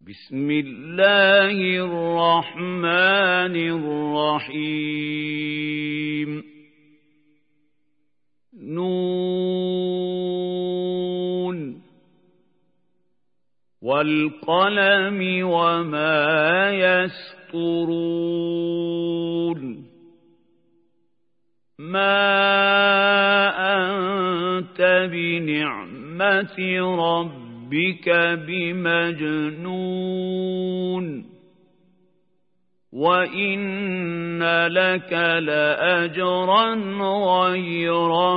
بسم الله الرحمن الرحيم نون والقلم وما يسطرون ما أنت بنعمة ربك بمجنون وإن لك لأجرا غير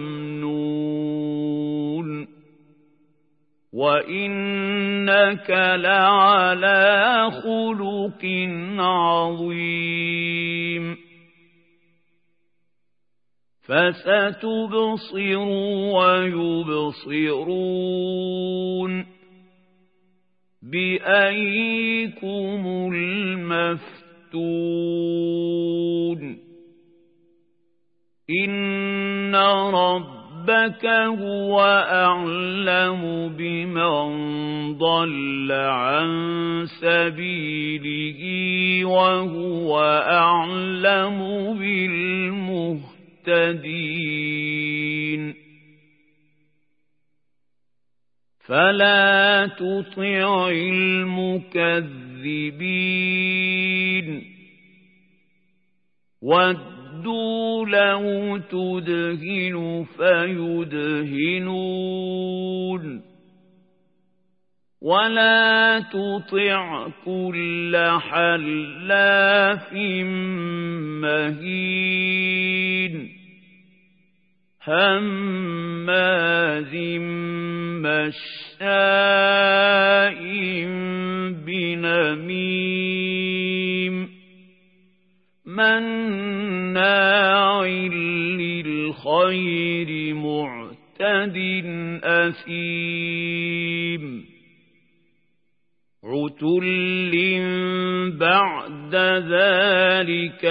ممنون وإنك لعلى خلق عظيم فستبصر ويبصرون بأيكم المفتون إن ربك هو أعلم بمن ضل عن سبيله وهو أعلم بالمهتدين فلا تطع المكذبين ودوا لو تدهن فيدهنون ولا تطع كل حلاف مهين هماز مشاء بنميم مناع للخير معتد أثيم عتل بعد ذلك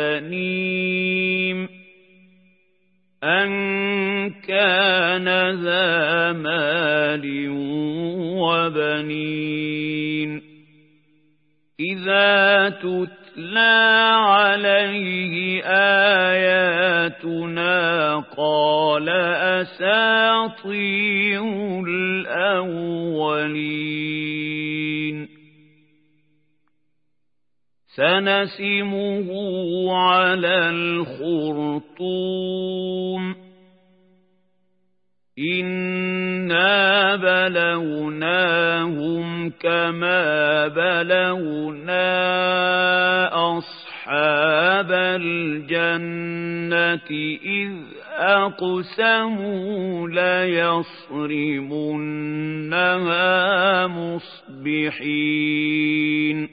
زنيم أن كان ذا مال وبنين إذا تتلى عليه آياتنا قال أساطير الأولين سنسمه على الخرطوم إنا بلوناهم كما بلونا أصحاب الجنة إذ أقسموا ليصرمنها مصبحين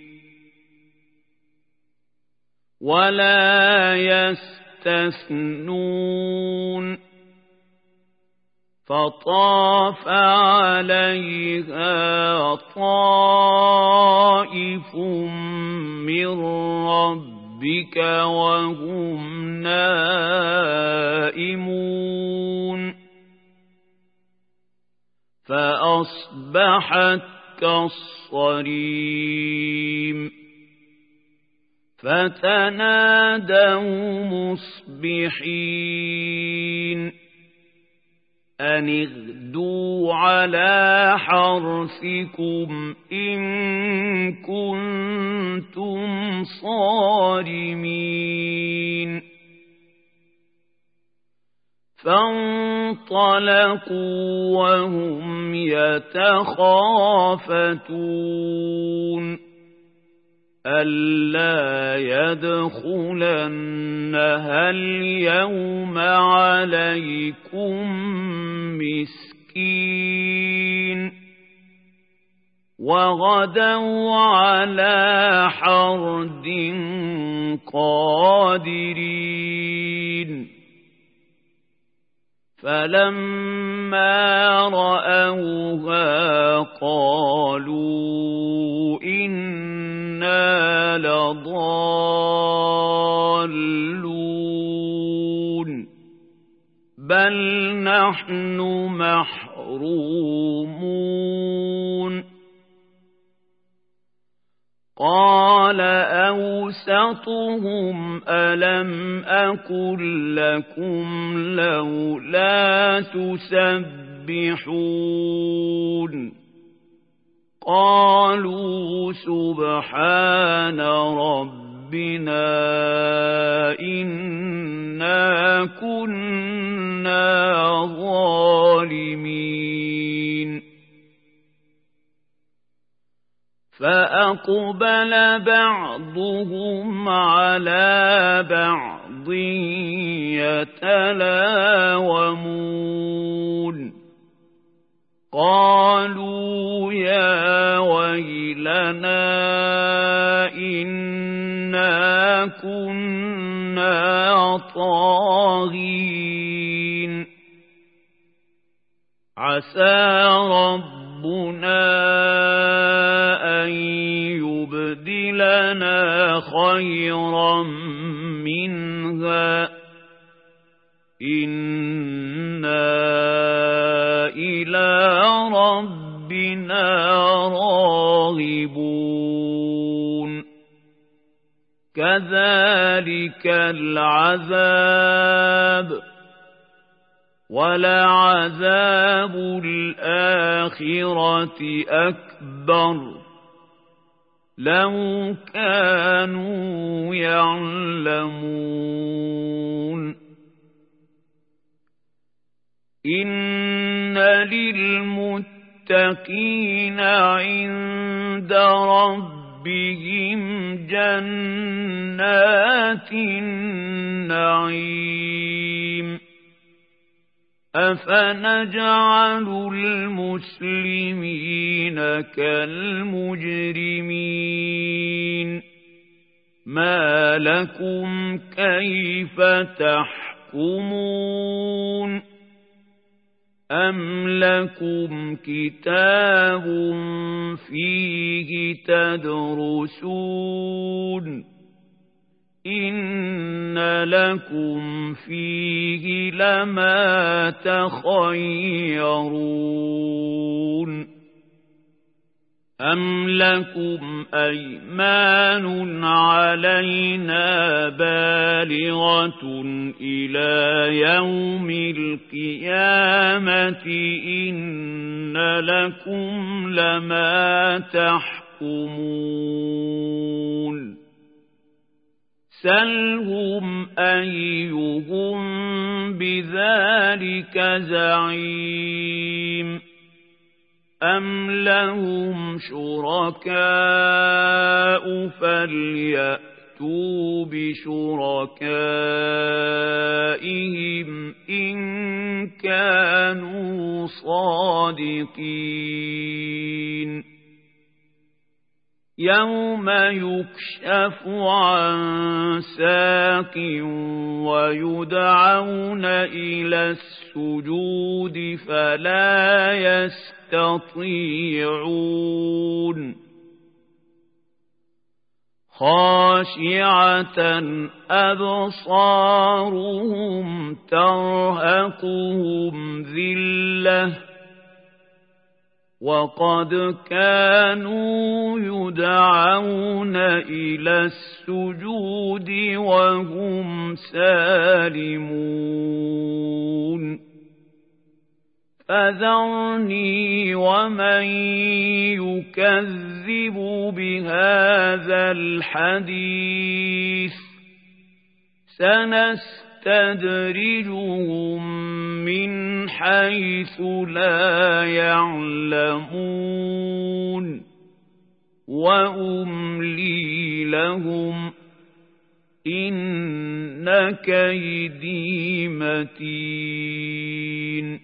ولا يستثنون فطاف عليها طائف من ربك وهم نائمون فأصبحت كالصريم فتنادوا مصبحين أن اغدوا على حرثكم إن كنتم صارمين فانطلقوا وهم يتخافتون ألا يدخلنها اليوم عليكم مسكين وغدوا على حرد قادرين فلما رأوها قالوا إنا لضالون بل نحن محرومون قال أوسطهم ألم أقل لكم لولا تسبحون قالوا سبحان ربنا إنا كنا ظالمين فأقبل بعضهم على بعض يتلاومون قالوا يا ويلنا إنا كنا طاغين عسى ربنا أن يبدلنا خيرا منها إنا إلى ربنا راغبون كذلك العذاب ولعذاب الآخرة أكبر لو كانوا يعلمون إن للمتقين عند ربهم جنات النعيم أفنجعل المسلمين كالمجرمين ما لكم كيف تحكمون أم لكم كتاب فيه تدرسون إن لكم فيه لما تخيرون أم لكم أيمان علينا بالغة إلى يوم القيامة إن لكم لما تحكمون سلهم أيهم بذلك زعيم أم لهم شركاء فليأتوا بشركائهم إن كانوا صادقين يوم يكشف عن ساق ويدعون إلى السجود فلا يستطيعون خاشعة أبصارهم ترهقهم ذلة وقد كانوا يدعون إلى السجود وهم سالمون فذرني ومن يكذب بهذا الحديث سنستدرجهم من حيث لا يعلمون وأملي لهم إن كيدي متين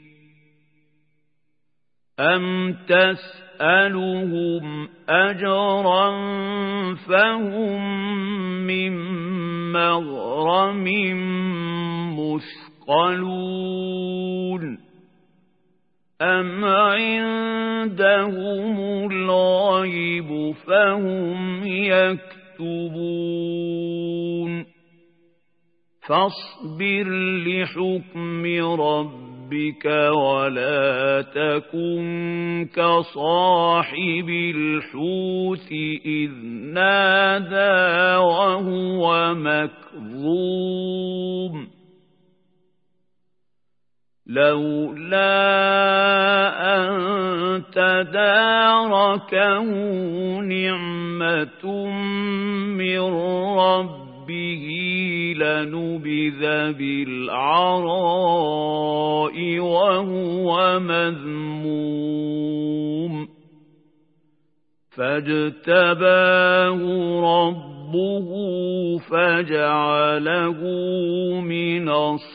أم تسألهم أجرا فهم من مغرم مثقلون أم عندهم الغيب فهم يكتبون فاصبر لحكم ربك ربك ولا تكن كصاحب الحوت إذ نادى وهو مكظوم لولا أن تداركه نعمة من ربه لنبذ بالعراء وهو مذموم فاجتباه ربه فجعله من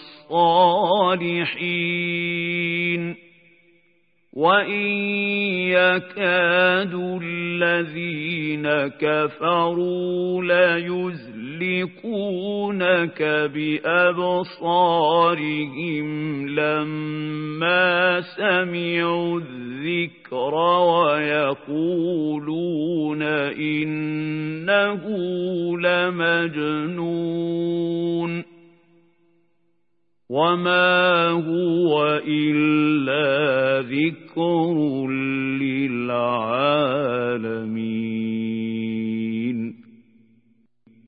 الصالحين وإن يكاد الذين كفروا ليزلقونك بأبصارهم لما سمعوا الذكر ويقولون إنه لمجنون وما هو إلا ذكر للعالمين